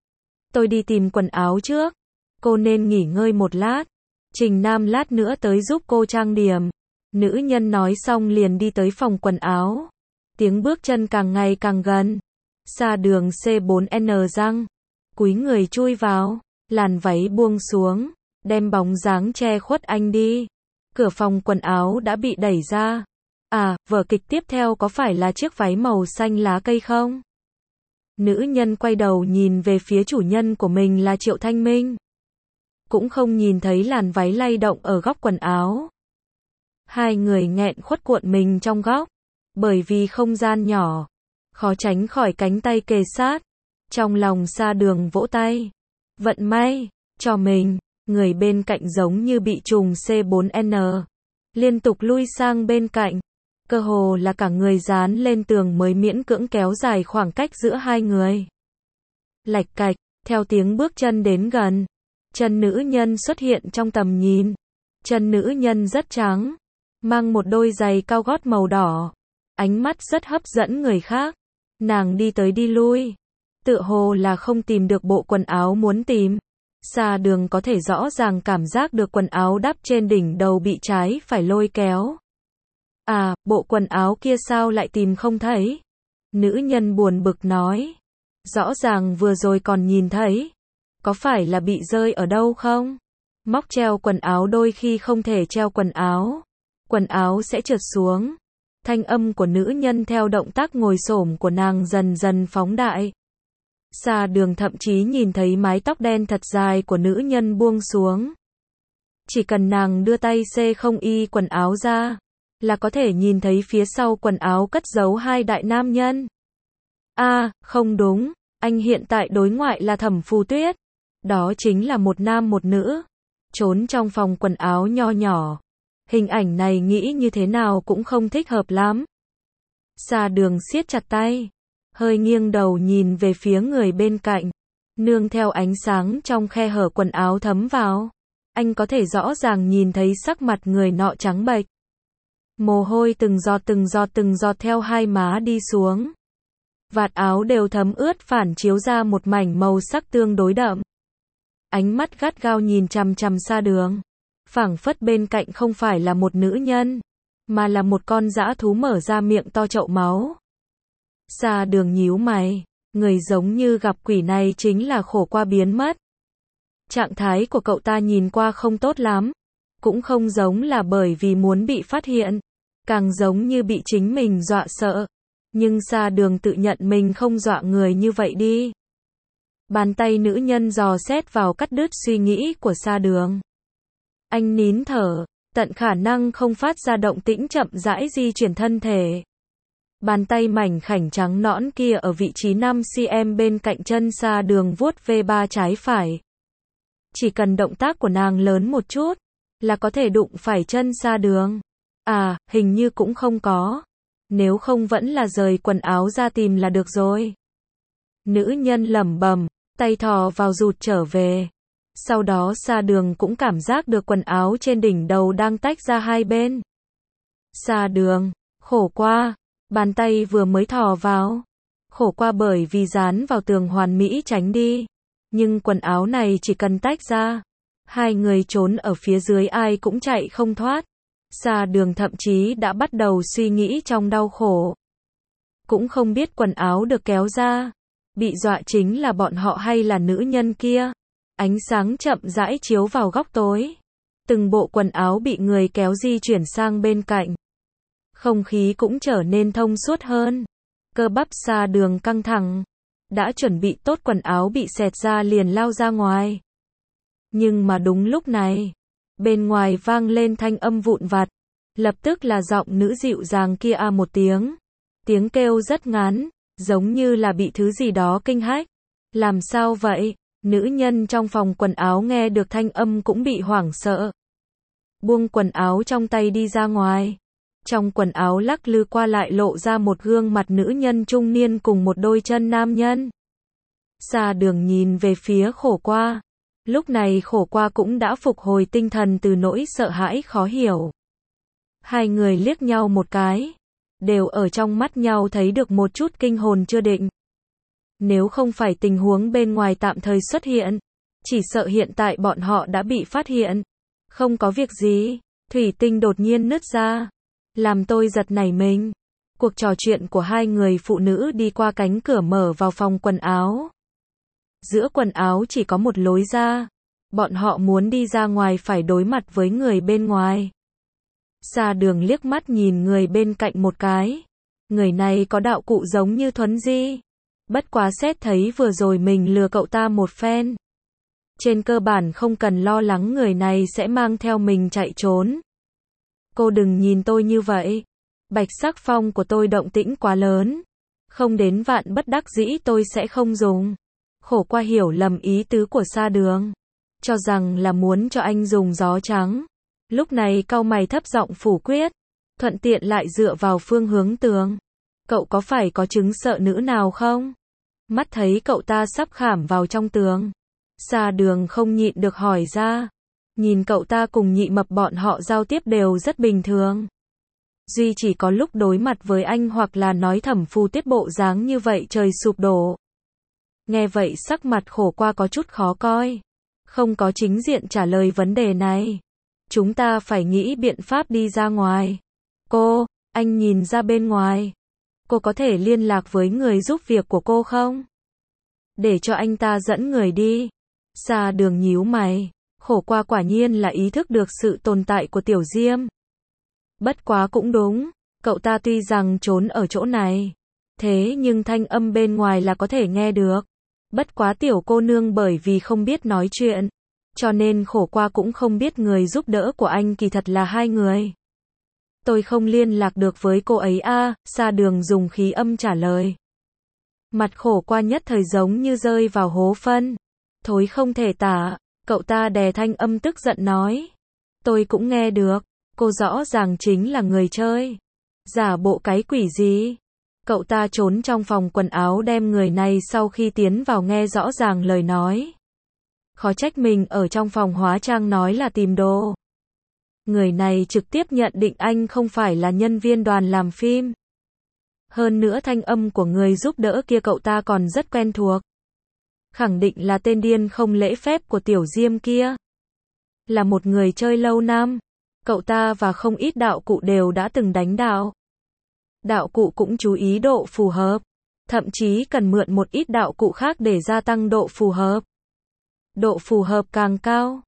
Tôi đi tìm quần áo trước. Cô nên nghỉ ngơi một lát. Trình Nam lát nữa tới giúp cô trang điểm. Nữ nhân nói xong liền đi tới phòng quần áo. Tiếng bước chân càng ngày càng gần. Sa Đường C bốn N răng. Cúi người chui vào. Làn váy buông xuống. Đem bóng dáng che khuất anh đi. Cửa phòng quần áo đã bị đẩy ra. À, vở kịch tiếp theo có phải là chiếc váy màu xanh lá cây không? Nữ nhân quay đầu nhìn về phía chủ nhân của mình là Triệu Thanh Minh. Cũng không nhìn thấy làn váy lay động ở góc quần áo. Hai người nghẹn khuất cuộn mình trong góc. Bởi vì không gian nhỏ, khó tránh khỏi cánh tay kề sát. Trong lòng Sa Đường vỗ tay. Vận may, cho mình, người bên cạnh giống như bị trùng C bốn N. Liên tục lui sang bên cạnh. Cơ hồ là cả người dán lên tường mới miễn cưỡng kéo dài khoảng cách giữa hai người. Lạch cạch, theo tiếng bước chân đến gần. Chân nữ nhân xuất hiện trong tầm nhìn. Chân nữ nhân rất trắng. Mang một đôi giày cao gót màu đỏ. Ánh mắt rất hấp dẫn người khác. Nàng đi tới đi lui. Tựa hồ là không tìm được bộ quần áo muốn tìm. Sa Đường có thể rõ ràng cảm giác được quần áo đắp trên đỉnh đầu bị trái phải lôi kéo. À, bộ quần áo kia sao lại tìm không thấy? Nữ nhân buồn bực nói. Rõ ràng vừa rồi còn nhìn thấy. Có phải là bị rơi ở đâu không? Móc treo quần áo đôi khi không thể treo quần áo. Quần áo sẽ trượt xuống. Thanh âm của nữ nhân theo động tác ngồi xổm của nàng dần dần phóng đại. Sa Đường thậm chí nhìn thấy mái tóc đen thật dài của nữ nhân buông xuống. Chỉ cần nàng đưa tay C không y quần áo ra, là có thể nhìn thấy phía sau quần áo cất giấu hai đại nam nhân. A, à, không đúng, anh hiện tại đối ngoại là Thẩm Phù Tuyết. Đó chính là một nam một nữ. Trốn trong phòng quần áo nho nhỏ. Hình ảnh này nghĩ như thế nào cũng không thích hợp lắm. Sa Đường siết chặt tay. Hơi nghiêng đầu nhìn về phía người bên cạnh. Nương theo ánh sáng trong khe hở quần áo thấm vào. Anh có thể rõ ràng nhìn thấy sắc mặt người nọ trắng bệch. Mồ hôi từng giọt từng giọt từng giọt theo hai má đi xuống. Vạt áo đều thấm ướt phản chiếu ra một mảnh màu sắc tương đối đậm. Ánh mắt gắt gao nhìn chằm chằm Sa Đường. Phảng phất bên cạnh không phải là một nữ nhân, mà là một con dã thú mở ra miệng to chậu máu. Sa Đường nhíu mày, người giống như gặp quỷ này chính là khổ qua biến mất. Trạng thái của cậu ta nhìn qua không tốt lắm. Cũng không giống là bởi vì muốn bị phát hiện, càng giống như bị chính mình dọa sợ. Nhưng Sa Đường tự nhận mình không dọa người như vậy đi. Bàn tay nữ nhân dò xét vào cắt đứt suy nghĩ của Sa Đường. Anh nín thở, tận khả năng không phát ra động tĩnh chậm rãi di chuyển thân thể. Bàn tay mảnh khảnh trắng nõn kia ở vị trí năm xăng-ti-mét bên cạnh chân Sa Đường vuốt ve ba trái phải. Chỉ cần động tác của nàng lớn một chút, là có thể đụng phải chân Sa Đường. À, hình như cũng không có. Nếu không vẫn là rời quần áo ra tìm là được rồi. Nữ nhân lẩm bẩm, tay thò vào rụt trở về. Sau đó Sa Đường cũng cảm giác được quần áo trên đỉnh đầu đang tách ra hai bên. Sa Đường, khổ qua. Bàn tay vừa mới thò vào. Khổ qua bởi vì dán vào tường hoàn mỹ tránh đi. Nhưng quần áo này chỉ cần tách ra. Hai người trốn ở phía dưới ai cũng chạy không thoát. Sa Đường thậm chí đã bắt đầu suy nghĩ trong đau khổ. Cũng không biết quần áo được kéo ra. Bị dọa chính là bọn họ hay là nữ nhân kia. Ánh sáng chậm rãi chiếu vào góc tối. Từng bộ quần áo bị người kéo di chuyển sang bên cạnh. Không khí cũng trở nên thông suốt hơn. Cơ bắp Sa Đường căng thẳng. Đã chuẩn bị tốt quần áo bị xẹt ra liền lao ra ngoài. Nhưng mà đúng lúc này, bên ngoài vang lên thanh âm vụn vặt. Lập tức là giọng nữ dịu dàng kia a một tiếng. Tiếng kêu rất ngắn, giống như là bị thứ gì đó kinh hách. Làm sao vậy? Nữ nhân trong phòng quần áo nghe được thanh âm cũng bị hoảng sợ. Buông quần áo trong tay đi ra ngoài. Trong quần áo lắc lư qua lại lộ ra một gương mặt nữ nhân trung niên cùng một đôi chân nam nhân. Sa Đường nhìn về phía khổ qua. Lúc này khổ qua cũng đã phục hồi tinh thần từ nỗi sợ hãi khó hiểu. Hai người liếc nhau một cái. Đều ở trong mắt nhau thấy được một chút kinh hồn chưa định. Nếu không phải tình huống bên ngoài tạm thời xuất hiện, chỉ sợ hiện tại bọn họ đã bị phát hiện. Không có việc gì, thủy tinh đột nhiên nứt ra. Làm tôi giật nảy mình. Cuộc trò chuyện của hai người phụ nữ đi qua cánh cửa mở vào phòng quần áo. Giữa quần áo chỉ có một lối ra. Bọn họ muốn đi ra ngoài phải đối mặt với người bên ngoài. Sa Đường liếc mắt nhìn người bên cạnh một cái. Người này có đạo cụ giống như Thuấn Di. Bất quá xét thấy vừa rồi mình lừa cậu ta một phen. Trên cơ bản không cần lo lắng người này sẽ mang theo mình chạy trốn. Cô đừng nhìn tôi như vậy. Bạch sắc phong của tôi động tĩnh quá lớn. Không đến vạn bất đắc dĩ tôi sẽ không dùng. Khổ qua hiểu lầm ý tứ của Sa Đường. Cho rằng là muốn cho anh dùng gió trắng. Lúc này cau mày thấp giọng phủ quyết. Thuận tiện lại dựa vào phương hướng tường. Cậu có phải có chứng sợ nữ nào không? Mắt thấy cậu ta sắp khảm vào trong tường. Sa Đường không nhịn được hỏi ra. Nhìn cậu ta cùng Nhị Mập bọn họ giao tiếp đều rất bình thường. Duy chỉ có lúc đối mặt với anh hoặc là nói thẩm phù tiết bộ dáng như vậy trời sụp đổ. Nghe vậy sắc mặt khổ qua có chút khó coi. Không có chính diện trả lời vấn đề này. Chúng ta phải nghĩ biện pháp đi ra ngoài. Cô, anh nhìn ra bên ngoài. Cô có thể liên lạc với người giúp việc của cô không? Để cho anh ta dẫn người đi. Sa Đường nhíu mày. Khổ qua quả nhiên là ý thức được sự tồn tại của Tiểu Diêm. Bất quá cũng đúng. Cậu ta tuy rằng trốn ở chỗ này. Thế nhưng thanh âm bên ngoài là có thể nghe được. Bất quá tiểu cô nương bởi vì không biết nói chuyện. Cho nên khổ qua cũng không biết người giúp đỡ của anh kỳ thật là hai người. Tôi không liên lạc được với cô ấy a. À, Sa Đường dùng khí âm trả lời. Mặt khổ qua nhất thời giống như rơi vào hố phân. Thối không thể tả. Cậu ta đè thanh âm tức giận nói. Tôi cũng nghe được. Cô rõ ràng chính là người chơi. Giả bộ cái quỷ gì? Cậu ta trốn trong phòng quần áo đem người này sau khi tiến vào nghe rõ ràng lời nói. Khó trách mình ở trong phòng hóa trang nói là tìm đồ. Người này trực tiếp nhận định anh không phải là nhân viên đoàn làm phim. Hơn nữa thanh âm của người giúp đỡ kia cậu ta còn rất quen thuộc. Khẳng định là tên điên không lễ phép của Tiểu Diêm kia. Là một người chơi lâu năm. Cậu ta và không ít đạo cụ đều đã từng đánh đạo. Đạo cụ cũng chú ý độ phù hợp. Thậm chí cần mượn một ít đạo cụ khác để gia tăng độ phù hợp. Độ phù hợp càng cao,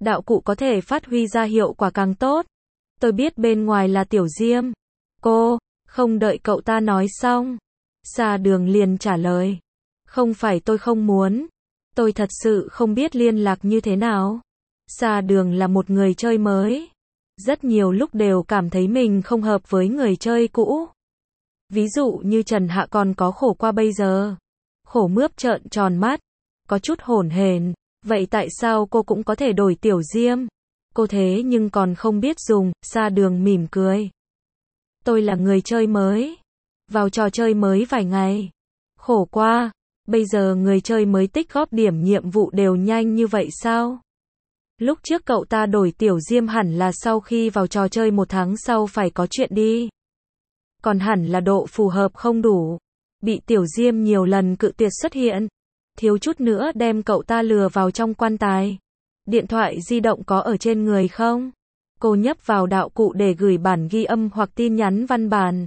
đạo cụ có thể phát huy ra hiệu quả càng tốt. Tôi biết bên ngoài là Tiểu Diêm. Cô, không đợi cậu ta nói xong. Sa Đường liền trả lời. Không phải tôi không muốn. Tôi thật sự không biết liên lạc như thế nào. Sa Đường là một người chơi mới. Rất nhiều lúc đều cảm thấy mình không hợp với người chơi cũ. Ví dụ như Trần Hạ còn có Khổ Qua bây giờ. Khổ Mướp trợn tròn mắt. Có chút hổn hển. Vậy tại sao cô cũng có thể đổi Tiểu Diêm? Cô thế nhưng còn không biết dùng. Sa Đường mỉm cười. Tôi là người chơi mới. Vào trò chơi mới vài ngày. Khổ Qua. Bây giờ người chơi mới tích góp điểm nhiệm vụ đều nhanh như vậy sao? Lúc trước cậu ta đổi Tiểu Diêm hẳn là sau khi vào trò chơi một tháng sau phải có chuyện đi. Còn hẳn là độ phù hợp không đủ. Bị Tiểu Diêm nhiều lần cự tuyệt xuất hiện. Thiếu chút nữa đem cậu ta lừa vào trong quan tài. Điện thoại di động có ở trên người không? Cô nhấp vào đạo cụ để gửi bản ghi âm hoặc tin nhắn văn bản.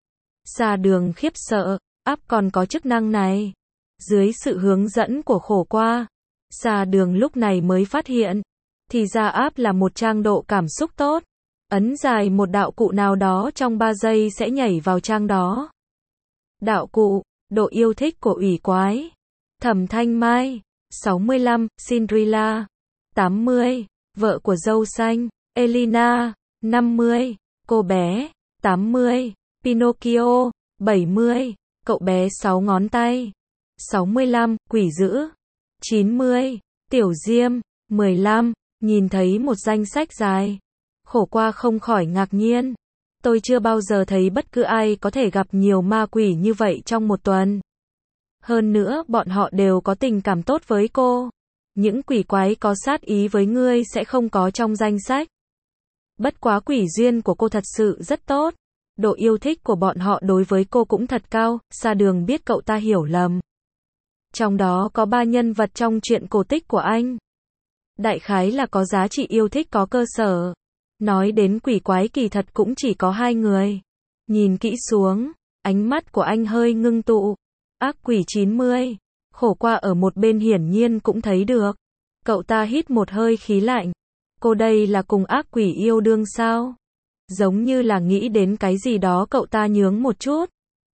Sa Đường khiếp sợ, app còn có chức năng này. Dưới sự hướng dẫn của Khổ Qua, Sa Đường lúc này mới phát hiện. Thì ra app là một trang độ cảm xúc tốt. Ấn dài một đạo cụ nào đó trong ba giây sẽ nhảy vào trang đó. Đạo cụ, độ yêu thích của ủy quái. Thẩm Thanh Mai, sáu mươi lăm, Cinderella, tám mươi, vợ của dâu xanh, Elina, năm mươi, cô bé, tám mươi, Pinocchio, bảy mươi, cậu bé sáu ngón tay, sáu mươi lăm, quỷ dữ, chín mươi, Tiểu Diêm, mười lăm, nhìn thấy một danh sách dài. Khổ Qua không khỏi ngạc nhiên. Tôi chưa bao giờ thấy bất cứ ai có thể gặp nhiều ma quỷ như vậy trong một tuần. Hơn nữa bọn họ đều có tình cảm tốt với cô. Những quỷ quái có sát ý với ngươi sẽ không có trong danh sách. Bất quá quỷ duyên của cô thật sự rất tốt. Độ yêu thích của bọn họ đối với cô cũng thật cao. Sa Đường biết cậu ta hiểu lầm. Trong đó có ba nhân vật trong truyện cổ tích của anh. Đại khái là có giá trị yêu thích có cơ sở. Nói đến quỷ quái kỳ thật cũng chỉ có hai người. Nhìn kỹ xuống, ánh mắt của anh hơi ngưng tụ. Ác quỷ chín mươi. Khổ Qua ở một bên hiển nhiên cũng thấy được. Cậu ta hít một hơi khí lạnh. Cô đây là cùng ác quỷ yêu đương sao? Giống như là nghĩ đến cái gì đó cậu ta nhướng một chút.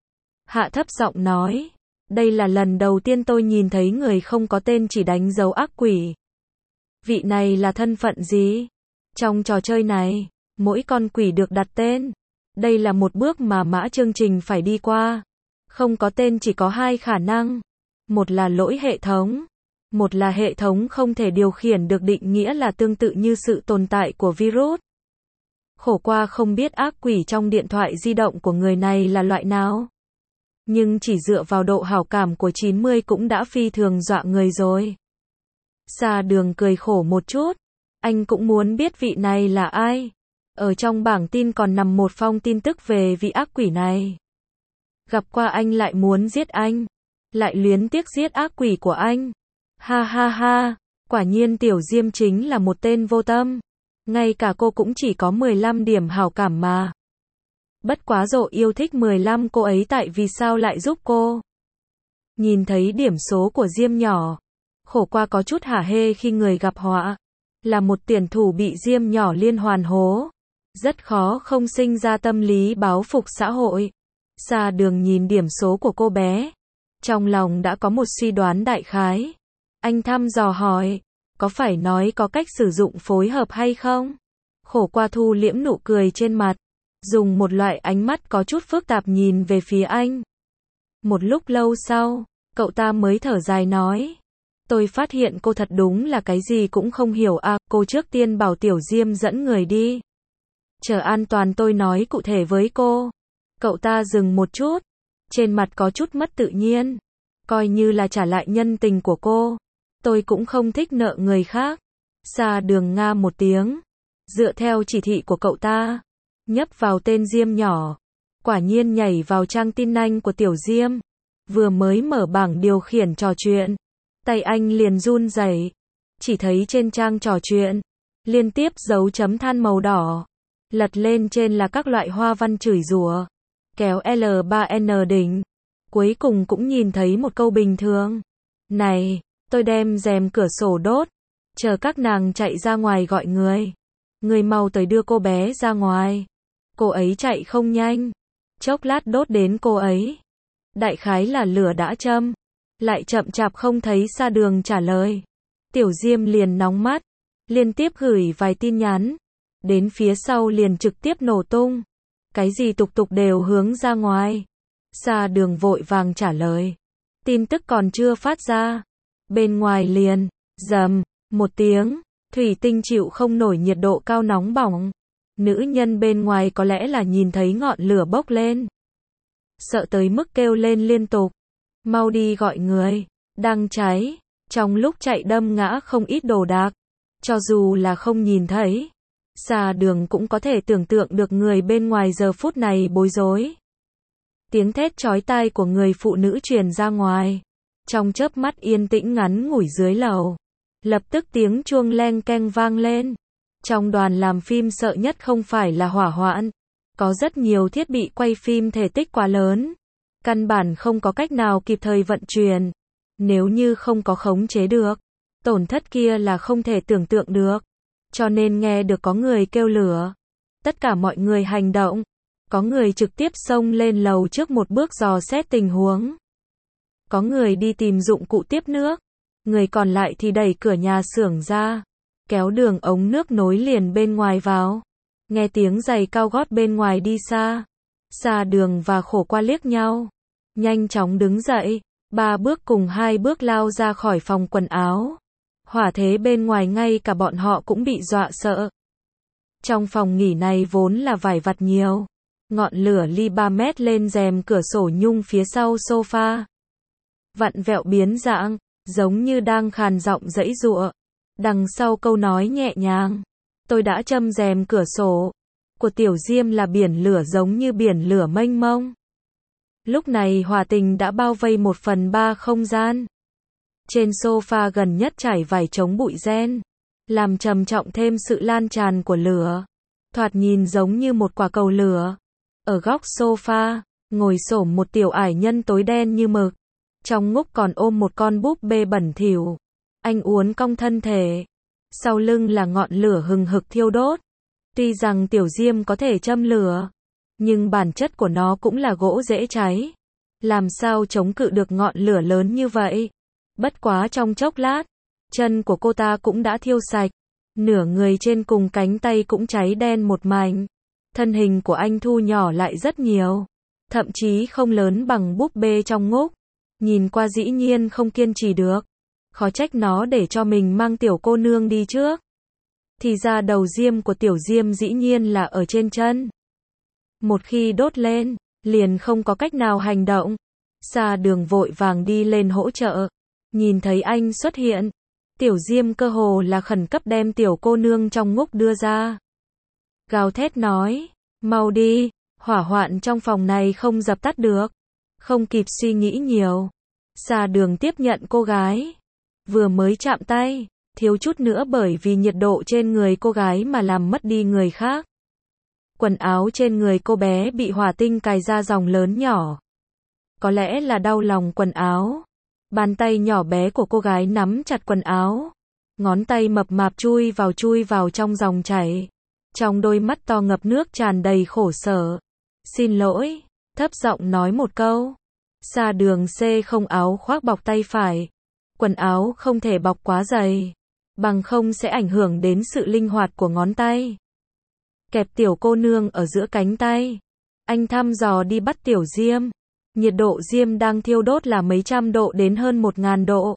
Hạ thấp giọng nói. Đây là lần đầu tiên tôi nhìn thấy người không có tên chỉ đánh dấu ác quỷ. Vị này là thân phận gì? Trong trò chơi này, mỗi con quỷ được đặt tên. Đây là một bước mà mã chương trình phải đi qua. Không có tên chỉ có hai khả năng. Một là lỗi hệ thống. Một là hệ thống không thể điều khiển được, định nghĩa là tương tự như sự tồn tại của virus. Khổ Qua không biết ác quỷ trong điện thoại di động của người này là loại nào. Nhưng chỉ dựa vào độ hảo cảm của chín mươi cũng đã phi thường dọa người rồi. Sa Đường cười khổ một chút. Anh cũng muốn biết vị này là ai. Ở trong bảng tin còn nằm một phong tin tức về vị ác quỷ này. Gặp qua anh lại muốn giết anh. Lại luyến tiếc giết ác quỷ của anh. Ha ha ha, quả nhiên Tiểu Diêm chính là một tên vô tâm. Ngay cả cô cũng chỉ có mười lăm điểm hảo cảm mà. Bất quá Dộ yêu thích mười lăm cô ấy tại vì sao lại giúp cô. Nhìn thấy điểm số của Diêm nhỏ. Khổ Qua có chút hả hê khi người gặp họa. Là một tuyển thủ bị Diêm nhỏ liên hoàn hố. Rất khó không sinh ra tâm lý báo phục xã hội. Sa Đường nhìn điểm số của cô bé. Trong lòng đã có một suy đoán đại khái. Anh thăm dò hỏi. Có phải nói có cách sử dụng phối hợp hay không? Khổ Qua thu liễm nụ cười trên mặt. Dùng một loại ánh mắt có chút phức tạp nhìn về phía anh. Một lúc lâu sau, cậu ta mới thở dài nói. Tôi phát hiện cô thật đúng là cái gì cũng không hiểu à, cô trước tiên bảo Tiểu Diêm dẫn người đi. Chờ an toàn tôi nói cụ thể với cô. Cậu ta dừng một chút. Trên mặt có chút mất tự nhiên. Coi như là trả lại nhân tình của cô. Tôi cũng không thích nợ người khác. Sa Đường nga một tiếng. Dựa theo chỉ thị của cậu ta. Nhấp vào tên Diêm nhỏ. Quả nhiên nhảy vào trang tin nhanh của Tiểu Diêm. Vừa mới mở bảng điều khiển trò chuyện. Tay anh liền run rẩy. Chỉ thấy trên trang trò chuyện. Liên tiếp dấu chấm than màu đỏ. Lật lên trên là các loại hoa văn chửi rủa. Kéo L ba N đỉnh. Cuối cùng cũng nhìn thấy một câu bình thường. Này, tôi đem rèm cửa sổ đốt. chờ các nàng chạy ra ngoài gọi người. Người mau tới đưa cô bé ra ngoài. Cô ấy chạy không nhanh. Chốc lát đốt đến cô ấy. Đại khái là lửa đã châm. Lại chậm chạp không thấy Sa Đường trả lời. Tiểu Diêm liền nóng mắt. Liên tiếp gửi vài tin nhắn. Đến phía sau liền trực tiếp nổ tung. Cái gì tục tục đều hướng ra ngoài. Sa Đường vội vàng trả lời. Tin tức còn chưa phát ra. Bên ngoài liền, rầm, một tiếng. Thủy tinh chịu không nổi nhiệt độ cao nóng bỏng. Nữ nhân bên ngoài có lẽ là nhìn thấy ngọn lửa bốc lên. Sợ tới mức kêu lên liên tục. Mau đi gọi người. Đang cháy. Trong lúc chạy đâm ngã không ít đồ đạc. Cho dù là không nhìn thấy. Sa Đường cũng có thể tưởng tượng được người bên ngoài giờ phút này bối rối. Tiếng thét chói tai của người phụ nữ truyền ra ngoài. Trong chớp mắt yên tĩnh ngắn ngủi dưới lầu. Lập tức tiếng chuông leng keng vang lên. Trong đoàn làm phim sợ nhất không phải là hỏa hoạn. Có rất nhiều thiết bị quay phim thể tích quá lớn. Căn bản không có cách nào kịp thời vận chuyển. Nếu như không có khống chế được, tổn thất kia là không thể tưởng tượng được. Cho nên nghe được có người kêu lửa. Tất cả mọi người hành động. Có người trực tiếp xông lên lầu trước một bước dò xét tình huống. Có người đi tìm dụng cụ tiếp nước. Người còn lại thì đẩy cửa nhà xưởng ra. Kéo đường ống nước nối liền bên ngoài vào. Nghe tiếng giày cao gót bên ngoài đi xa. Sa Đường và Khổ Qua liếc nhau. Nhanh chóng đứng dậy. Ba bước cùng hai bước lao ra khỏi phòng quần áo. Hỏa thế bên ngoài ngay cả bọn họ cũng bị dọa sợ. Trong phòng nghỉ này vốn là vải vặt nhiều. Ngọn lửa ly ba mét lên rèm cửa sổ nhung phía sau sofa. Vặn vẹo biến dạng, giống như đang khàn giọng giãy giụa. Đằng sau câu nói nhẹ nhàng. Tôi đã châm rèm cửa sổ. Của Tiểu Diêm là biển lửa giống như biển lửa mênh mông. Lúc này hỏa tình đã bao vây một phần ba không gian. Trên sofa gần nhất trải vải chống bụi ren. Làm trầm trọng thêm sự lan tràn của lửa. Thoạt nhìn giống như một quả cầu lửa. Ở góc sofa, ngồi xổm một tiểu ải nhân tối đen như mực. Trong ngúc còn ôm một con búp bê bẩn thỉu. Anh uốn cong thân thể. Sau lưng là ngọn lửa hừng hực thiêu đốt. Tuy rằng Tiểu Diêm có thể châm lửa, nhưng bản chất của nó cũng là gỗ dễ cháy. Làm sao chống cự được ngọn lửa lớn như vậy? Bất quá trong chốc lát, chân của cô ta cũng đã thiêu sạch. Nửa người trên cùng cánh tay cũng cháy đen một mảnh. Thân hình của anh thu nhỏ lại rất nhiều. Thậm chí không lớn bằng búp bê trong ngúc. Nhìn qua dĩ nhiên không kiên trì được. Khó trách nó để cho mình mang tiểu cô nương đi trước. Thì ra đầu diêm của Tiểu Diêm dĩ nhiên là ở trên chân. Một khi đốt lên, liền không có cách nào hành động. Sa Đường vội vàng đi lên hỗ trợ. Nhìn thấy anh xuất hiện, Tiểu Diêm cơ hồ là khẩn cấp đem tiểu cô nương trong ngúc đưa ra. Gào thét nói, mau đi, hỏa hoạn trong phòng này không dập tắt được. Không kịp suy nghĩ nhiều. Sa Đường tiếp nhận cô gái. Vừa mới chạm tay, thiếu chút nữa bởi vì nhiệt độ trên người cô gái mà làm mất đi người khác. Quần áo trên người cô bé bị hỏa tinh cài ra dòng lớn nhỏ. Có lẽ là đau lòng quần áo. Bàn tay nhỏ bé của cô gái nắm chặt quần áo. Ngón tay mập mạp chui vào chui vào trong dòng chảy. Trong đôi mắt to ngập nước tràn đầy khổ sở. Xin lỗi, thấp giọng nói một câu. Sa Đường C không áo khoác bọc tay phải. Quần áo không thể bọc quá dày. Bằng không sẽ ảnh hưởng đến sự linh hoạt của ngón tay. Kẹp tiểu cô nương ở giữa cánh tay. Anh thăm dò đi bắt Tiểu Diêm. Nhiệt độ Diêm đang thiêu đốt là mấy trăm độ đến hơn một ngàn độ.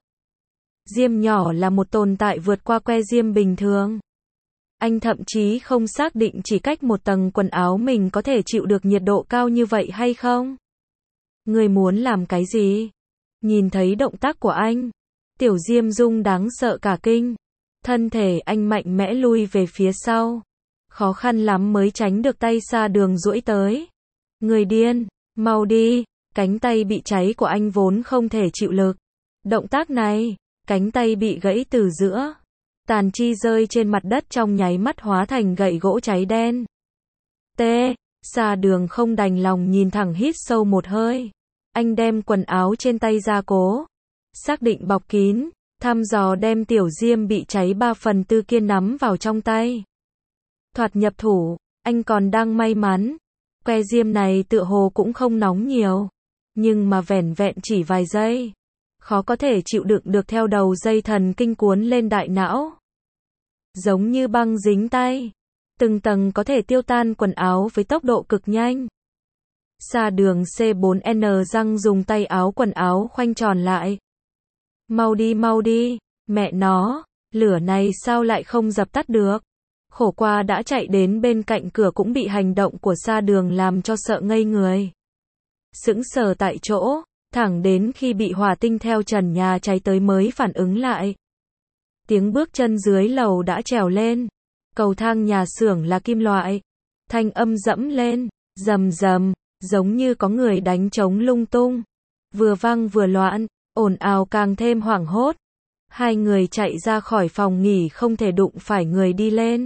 Diêm nhỏ là một tồn tại vượt qua que diêm bình thường. Anh thậm chí không xác định chỉ cách một tầng quần áo mình có thể chịu được nhiệt độ cao như vậy hay không. Người muốn làm cái gì? Nhìn thấy động tác của anh, Tiểu Diêm rung đáng sợ cả kinh. Thân thể anh mạnh mẽ lui về phía sau. Khó khăn lắm mới tránh được tay Sa Đường duỗi tới. Người điên, mau đi. Cánh tay bị cháy của anh vốn không thể chịu lực. Động tác này, cánh tay bị gãy từ giữa. Tàn chi rơi trên mặt đất trong nháy mắt hóa thành gậy gỗ cháy đen. T. Sa Đường không đành lòng nhìn thẳng hít sâu một hơi. Anh đem quần áo trên tay ra cố. Xác định bọc kín. thăm dò đem tiểu diêm bị cháy ba phần tư kia nắm vào trong tay. Thoạt nhập thủ, anh còn đang may mắn. Que diêm này tựa hồ cũng không nóng nhiều. Nhưng mà vẻn vẹn chỉ vài giây. Khó có thể chịu đựng được theo đầu dây thần kinh cuốn lên đại não. Giống như băng dính tay. Từng tầng có thể tiêu tan quần áo với tốc độ cực nhanh. Sa Đường C bốn N răng dùng tay áo quần áo khoanh tròn lại. Mau đi mau đi, mẹ nó, lửa này sao lại không dập tắt được. Khổ qua đã chạy đến bên cạnh cửa cũng bị hành động của Sa Đường làm cho sợ ngây người. Sững sờ tại chỗ, thẳng đến khi bị hỏa tinh theo trần nhà cháy tới mới phản ứng lại. Tiếng bước chân dưới lầu đã trèo lên. Cầu thang nhà xưởng là kim loại. Thanh âm dẫm lên, rầm rầm, giống như có người đánh trống lung tung. Vừa vang vừa loạn, ồn ào càng thêm hoảng hốt. Hai người chạy ra khỏi phòng nghỉ không thể đụng phải người đi lên.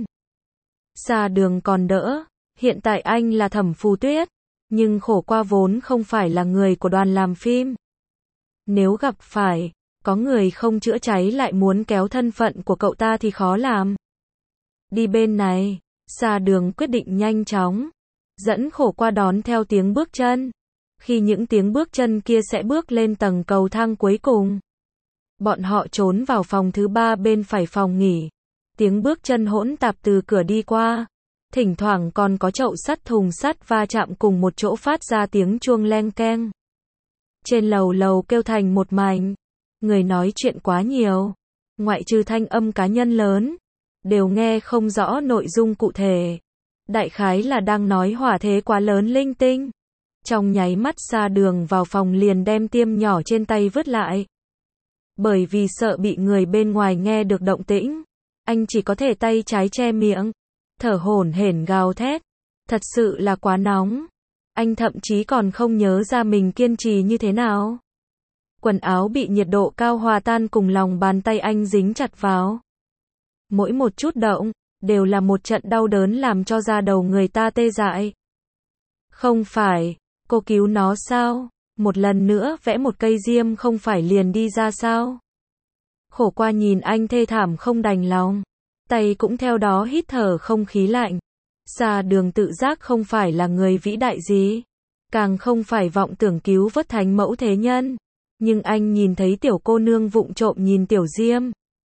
Sa Đường còn đỡ, hiện tại anh là Thẩm Phù Tuyết, nhưng khổ qua vốn không phải là người của đoàn làm phim. Nếu gặp phải, có người không chữa cháy lại muốn kéo thân phận của cậu ta thì khó làm. Đi bên này, Sa Đường quyết định nhanh chóng, dẫn khổ qua đón theo tiếng bước chân. Khi những tiếng bước chân kia sẽ bước lên tầng cầu thang cuối cùng. Bọn họ trốn vào phòng thứ ba bên phải phòng nghỉ. Tiếng bước chân hỗn tạp từ cửa đi qua. Thỉnh thoảng còn có chậu sắt thùng sắt va chạm cùng một chỗ phát ra tiếng chuông leng keng. Trên lầu lầu kêu thành một mảnh. Người nói chuyện quá nhiều. Ngoại trừ thanh âm cá nhân lớn. Đều nghe không rõ nội dung cụ thể. Đại khái là đang nói hỏa thế quá lớn linh tinh. Trong nháy mắt Sa Đường vào phòng liền đem tiêm nhỏ trên tay vứt lại. Bởi vì sợ bị người bên ngoài nghe được động tĩnh, anh chỉ có thể tay trái che miệng, thở hổn hển gào thét. Thật sự là quá nóng. Anh thậm chí còn không nhớ ra mình kiên trì như thế nào. Quần áo bị nhiệt độ cao hòa tan cùng lòng bàn tay anh dính chặt vào. Mỗi một chút động, đều là một trận đau đớn làm cho da đầu người ta tê dại. Không phải, cô cứu nó sao? Một lần nữa vẽ một cây diêm không phải liền đi ra sao? Khổ qua nhìn anh thê thảm không đành lòng. Tay cũng theo đó hít thở không khí lạnh. Sa Đường tự giác không phải là người vĩ đại gì. Càng không phải vọng tưởng cứu vớt thánh mẫu thế nhân. Nhưng anh nhìn thấy tiểu cô nương vụng trộm nhìn tiểu diêm.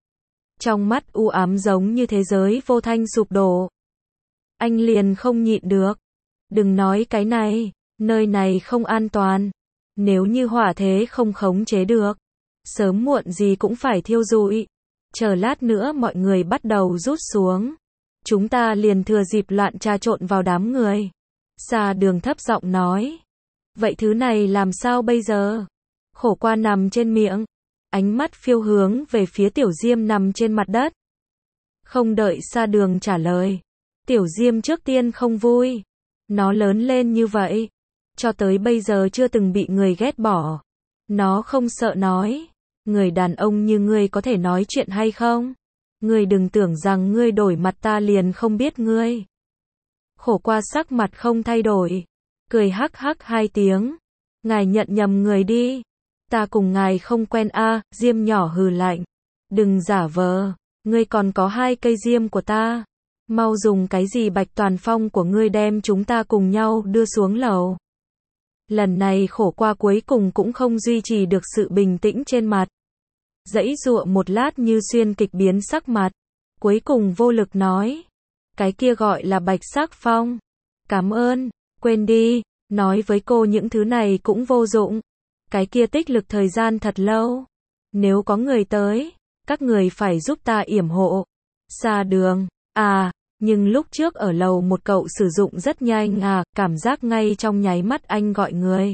Trong mắt u ám giống như thế giới vô thanh sụp đổ. Anh liền không nhịn được. Đừng nói cái này, nơi này không an toàn. Nếu như hỏa thế không khống chế được, sớm muộn gì cũng phải thiêu rụi. Chờ lát nữa mọi người bắt đầu rút xuống. Chúng ta liền thừa dịp loạn trà trộn vào đám người. Sa Đường thấp giọng nói. Vậy thứ này làm sao bây giờ? Khổ qua nằm trên miệng. Ánh mắt phiêu hướng về phía tiểu diêm nằm trên mặt đất. Không đợi Sa Đường trả lời. Tiểu diêm trước tiên không vui. Nó lớn lên như vậy. Cho tới bây giờ chưa từng bị người ghét bỏ. Nó không sợ nói. Người đàn ông như ngươi có thể nói chuyện hay không? Ngươi đừng tưởng rằng ngươi đổi mặt ta liền không biết ngươi. Khổ qua sắc mặt không thay đổi. Cười hắc hắc hai tiếng. Ngài nhận nhầm người đi. Ta cùng ngài không quen a. À, diêm nhỏ hừ lạnh. Đừng giả vờ. Ngươi còn có hai cây diêm của ta. Mau dùng cái gì Bạch Toàn Phong của ngươi đem chúng ta cùng nhau đưa xuống lầu. Lần này khổ qua cuối cùng cũng không duy trì được sự bình tĩnh trên mặt. Giãy giụa một lát như xuyên kịch biến sắc mặt. Cuối cùng vô lực nói. Cái kia gọi là Bạch Sắc Phong. Cảm ơn, quên đi, nói với cô những thứ này cũng vô dụng. Cái kia tích lực thời gian thật lâu. Nếu có người tới, các người phải giúp ta yểm hộ. Sa Đường, à, nhưng lúc trước ở lầu một cậu sử dụng rất nhanh à, cảm giác ngay trong nháy mắt anh gọi người.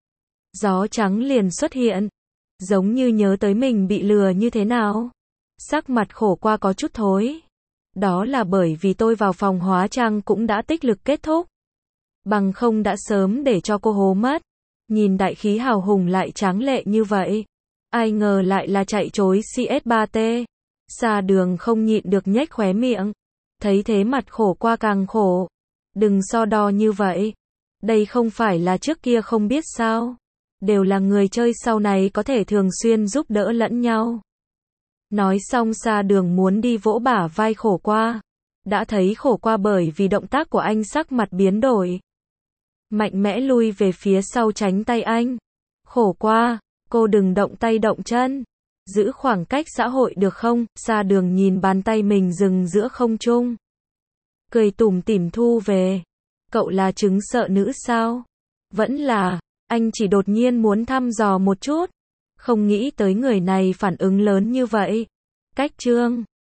Gió trắng liền xuất hiện. Giống như nhớ tới mình bị lừa như thế nào. Sắc mặt khổ qua có chút thối. Đó là bởi vì tôi vào phòng hóa trang cũng đã tích lực kết thúc. Bằng không đã sớm để cho cô hố mất. Nhìn đại khí hào hùng lại tráng lệ như vậy. Ai ngờ lại là chạy trối C S ba T. Sa Đường không nhịn được nhếch khóe miệng. Thấy thế mặt khổ qua càng khổ. Đừng so đo như vậy. Đây không phải là trước kia không biết sao. Đều là người chơi sau này có thể thường xuyên giúp đỡ lẫn nhau. Nói xong Sa Đường muốn đi vỗ bả vai Khổ Qua. Đã thấy Khổ Qua bởi vì động tác của anh sắc mặt biến đổi. Mạnh mẽ lui về phía sau tránh tay anh. Khổ Qua, cô đừng động tay động chân. Giữ khoảng cách xã hội được không? Sa Đường nhìn bàn tay mình dừng giữa không trung. Cười tủm tỉm thu về. Cậu là trứng sợ nữ sao? Vẫn là, anh chỉ đột nhiên muốn thăm dò một chút. Không nghĩ tới người này phản ứng lớn như vậy. Cách chương